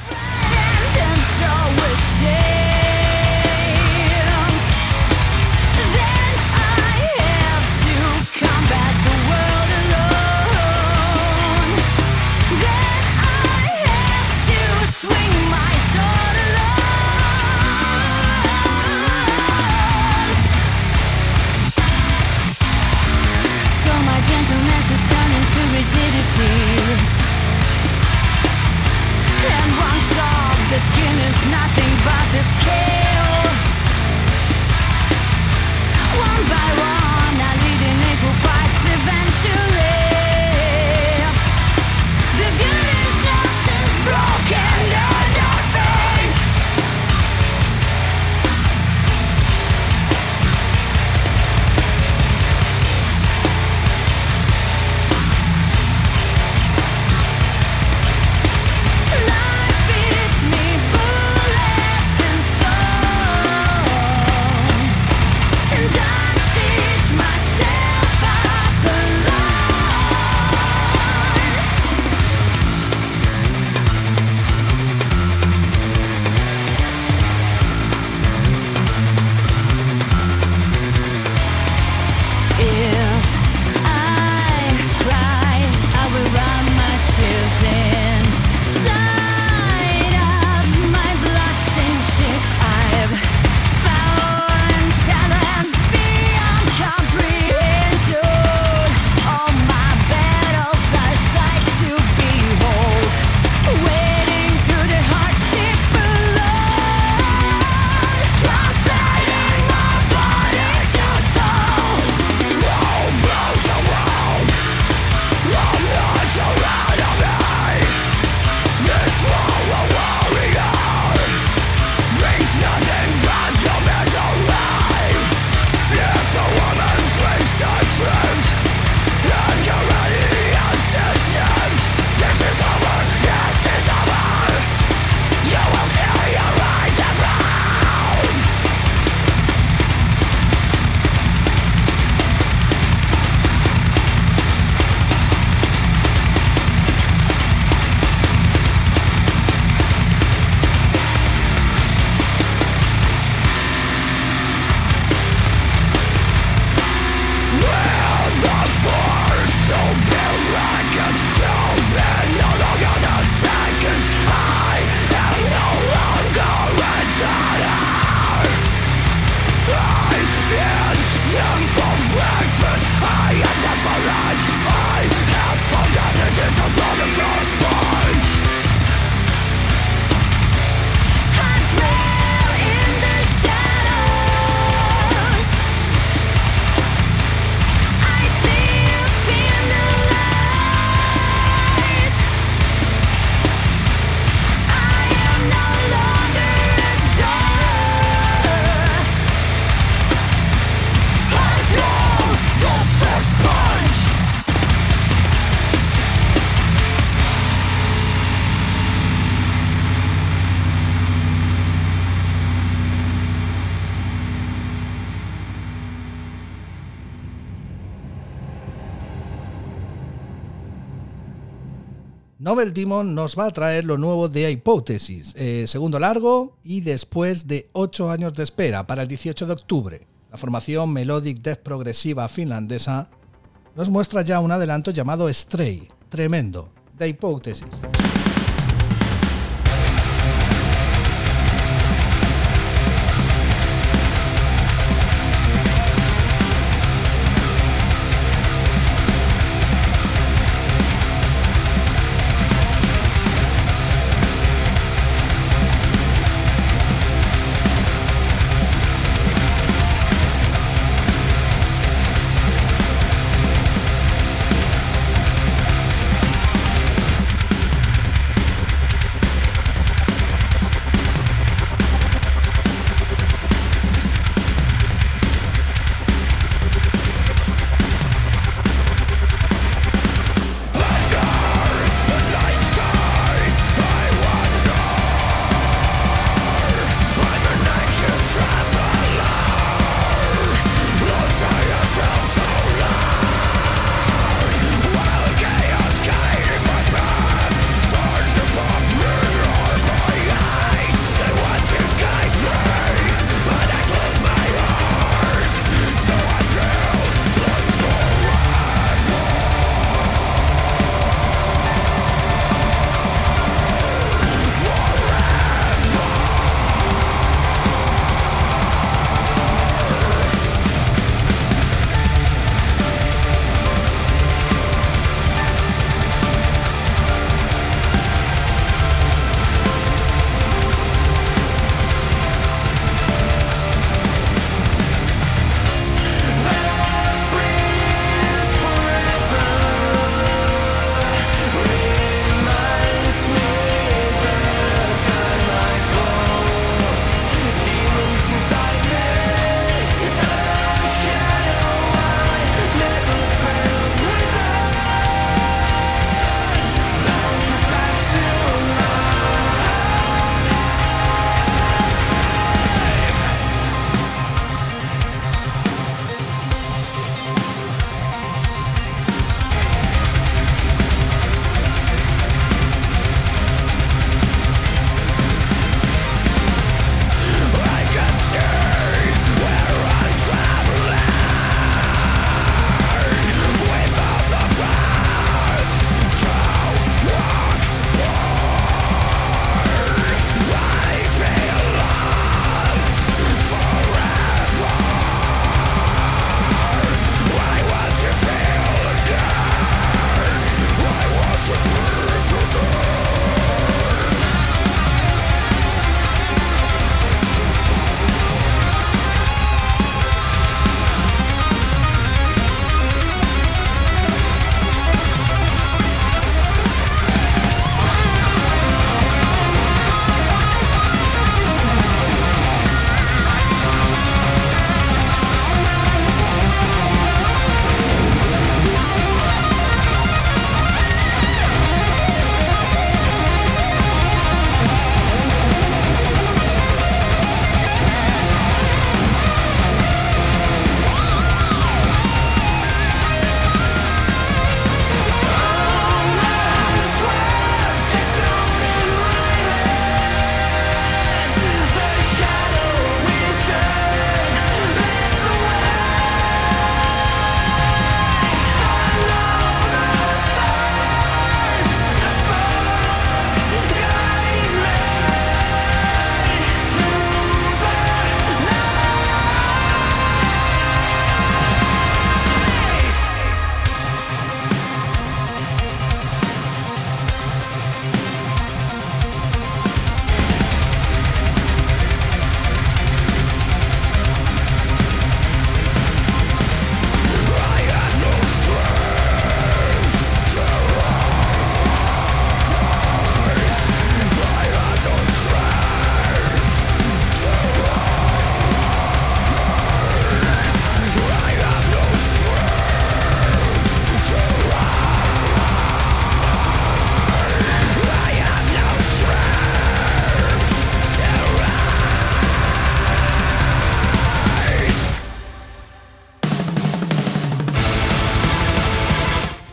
And once all the skin is nothing but the scale. One by one, I lead in equal fights eventually. The beauty's nose is broken and I faint. Novel Demon nos va a traer lo nuevo de Hypothesis, eh, segundo largo y después de ocho años de espera para el dieciocho de octubre. La formación Melodic Death progresiva finlandesa nos muestra ya un adelanto llamado Stray, tremendo, de Hypothesis.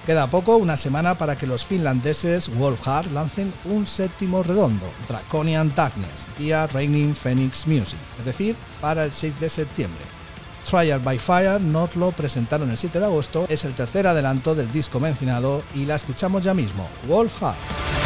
Queda poco, una semana, para que los finlandeses Wolfheart lancen un séptimo redondo, Draconian Darkness, vía Reigning Phoenix Music, es decir, para el seis de septiembre. Trial by Fire nos lo presentaron el siete de agosto, es el tercer adelanto del disco mencionado y la escuchamos ya mismo, Wolfheart.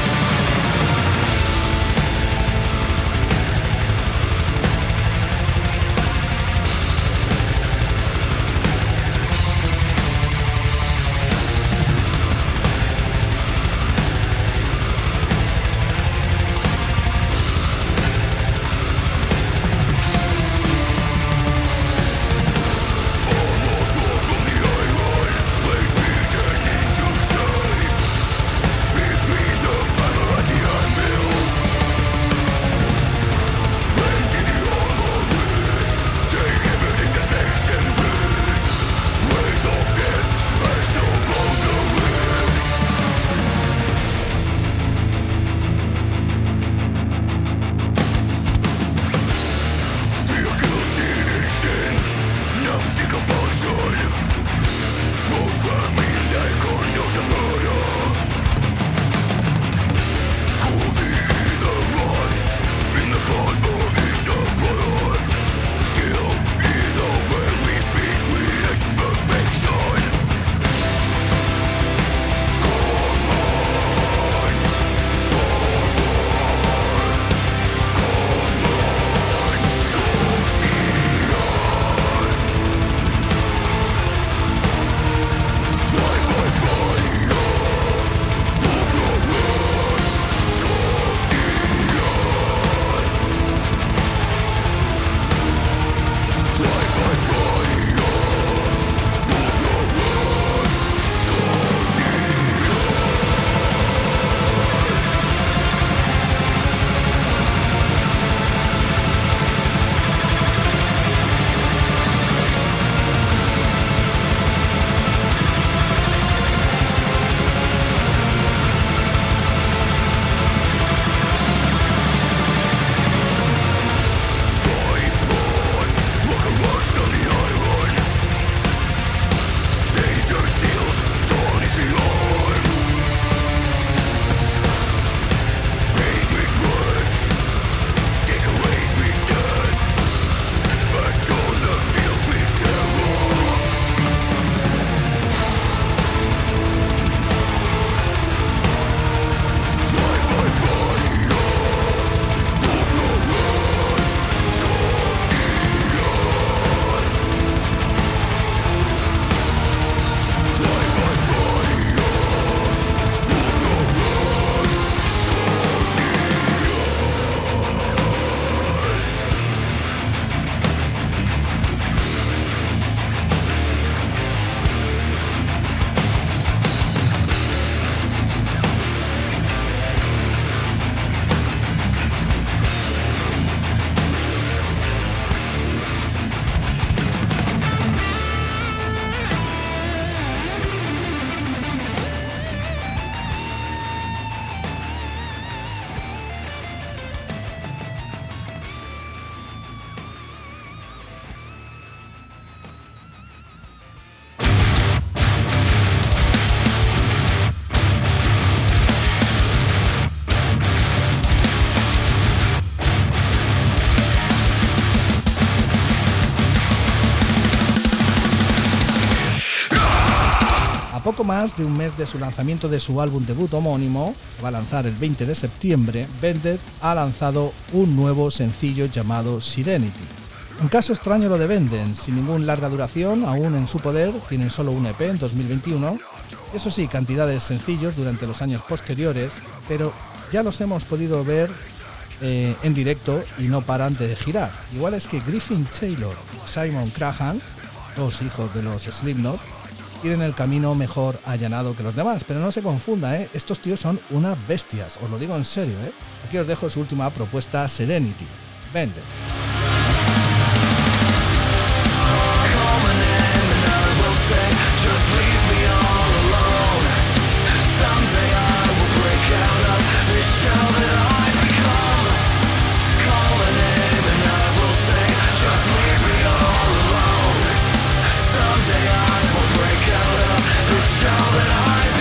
poco más de un mes de su lanzamiento de su álbum debut homónimo, que va a lanzar el veinte de septiembre, Vended ha lanzado un nuevo sencillo llamado Serenity. Un caso extraño lo de Vended, sin ninguna larga duración aún en su poder, tienen solo un E P en dos mil veintiuno, eso sí, cantidades sencillos durante los años posteriores, pero ya los hemos podido ver eh, en directo y no paran de girar. Igual es que Griffin Taylor y Simon Crahan, dos hijos de los Slipknot, tienen el camino mejor allanado que los demás, pero no se confunda, ¿eh? Estos tíos son unas bestias, os lo digo en serio, ¿eh? Aquí os dejo su última propuesta, Serenity. Vended. Shall that I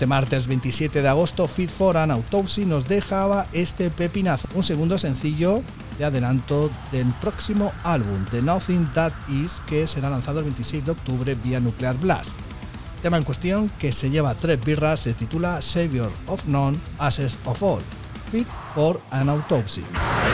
Este martes veintisiete de agosto, Fit for an Autopsy nos dejaba este pepinazo, un segundo sencillo de adelanto del próximo álbum, The Nothing That Is, que será lanzado el veintiséis de octubre vía Nuclear Blast. El tema en cuestión, que se lleva tres birras, se titula Savior of None, Ashes of All, Fit for an Autopsy.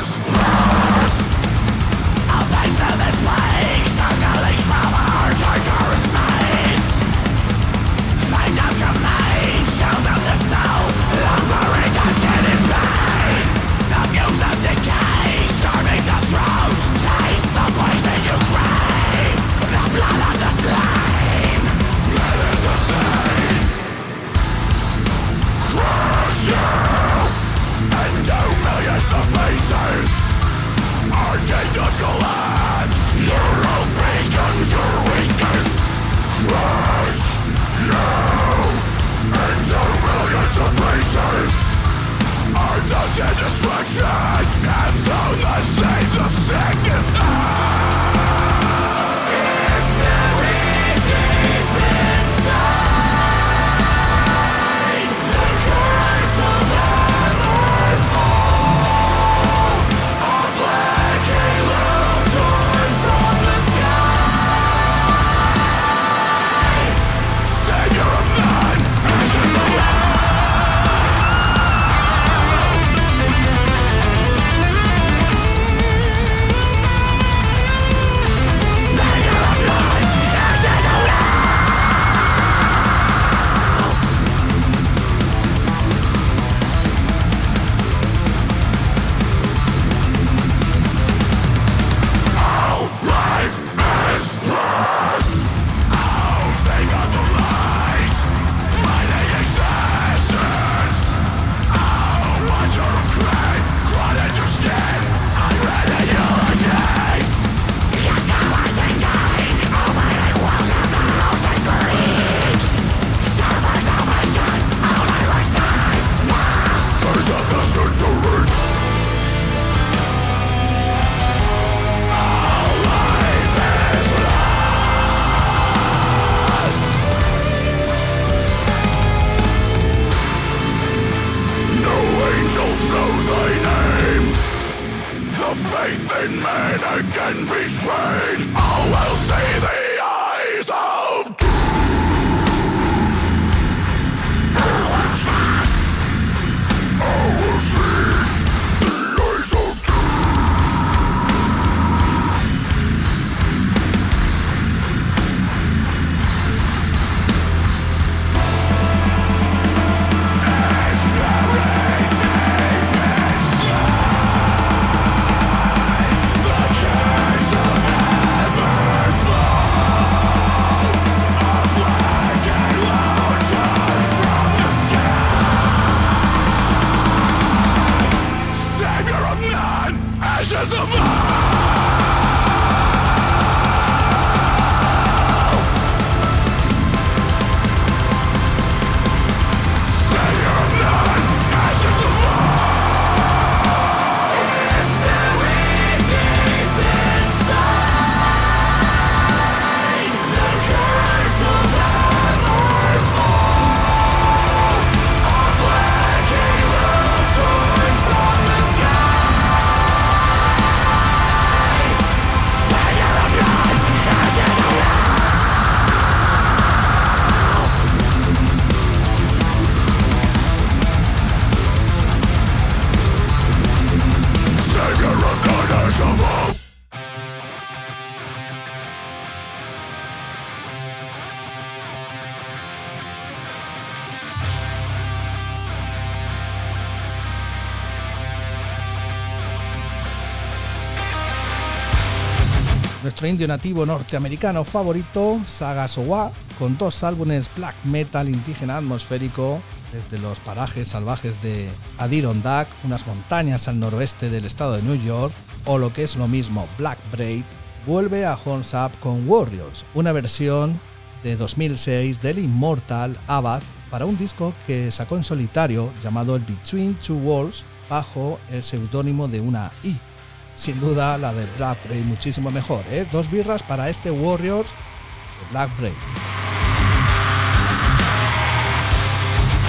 Nuestro indio nativo norteamericano favorito, Saga Sowa, con dos álbumes black metal indígena atmosférico desde los parajes salvajes de Adirondack, unas montañas al noroeste del estado de New York, o lo que es lo mismo, Black Braid, vuelve a Horns Up con Warriors, una versión de dos mil seis del inmortal Abad para un disco que sacó en solitario llamado el Between Two Worlds bajo el seudónimo de una I. Sin duda la de Black Braid muchísimo mejor, ¿eh? Dos birras para este Warriors de Black Braid.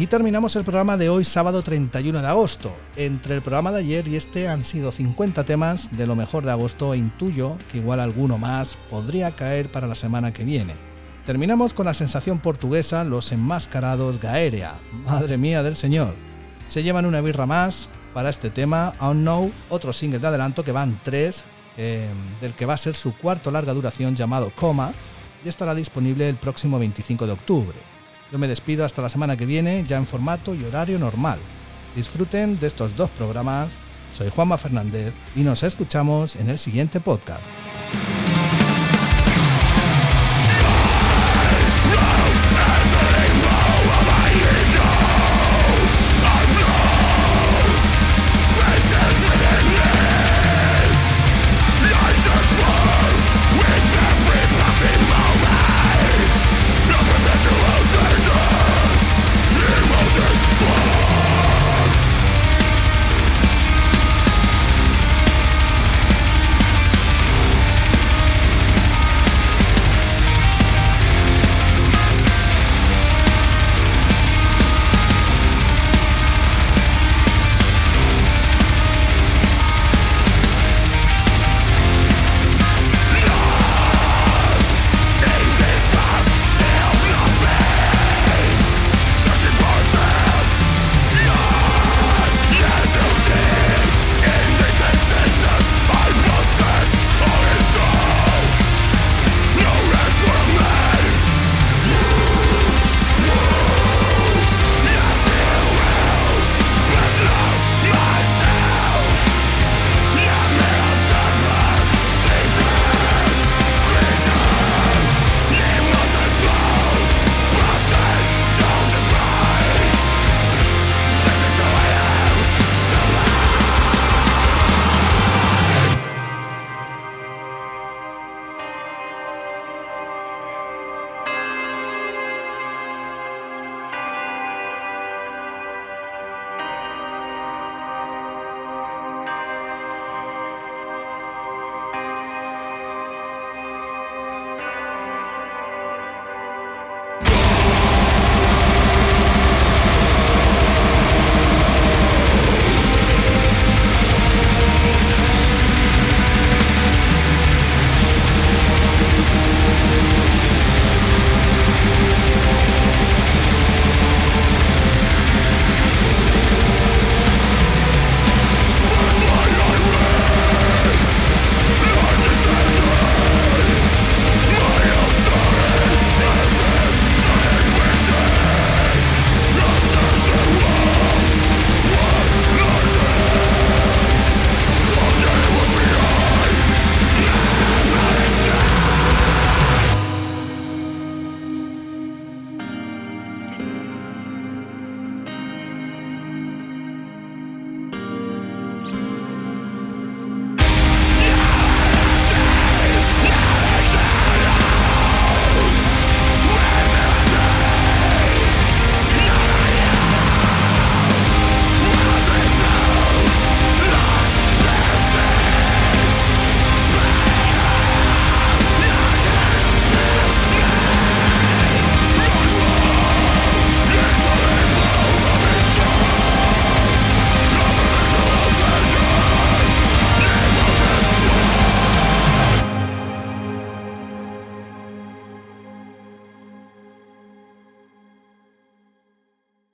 Y terminamos el programa de hoy, sábado treinta y uno de agosto. Entre el programa de ayer y este han sido cincuenta temas de lo mejor de agosto e intuyo que igual alguno más podría caer para la semana que viene. Terminamos con la sensación portuguesa, los enmascarados Gaerea. Madre mía del señor. Se llevan una birra más para este tema, Unknown, otro single de adelanto que van tres, eh, del que va a ser su cuarto larga duración llamado Coma, y estará disponible el próximo veinticinco de octubre. Yo me despido hasta la semana que viene, ya en formato y horario normal. Disfruten de estos dos programas. Soy Juanma Fernández y nos escuchamos en el siguiente podcast.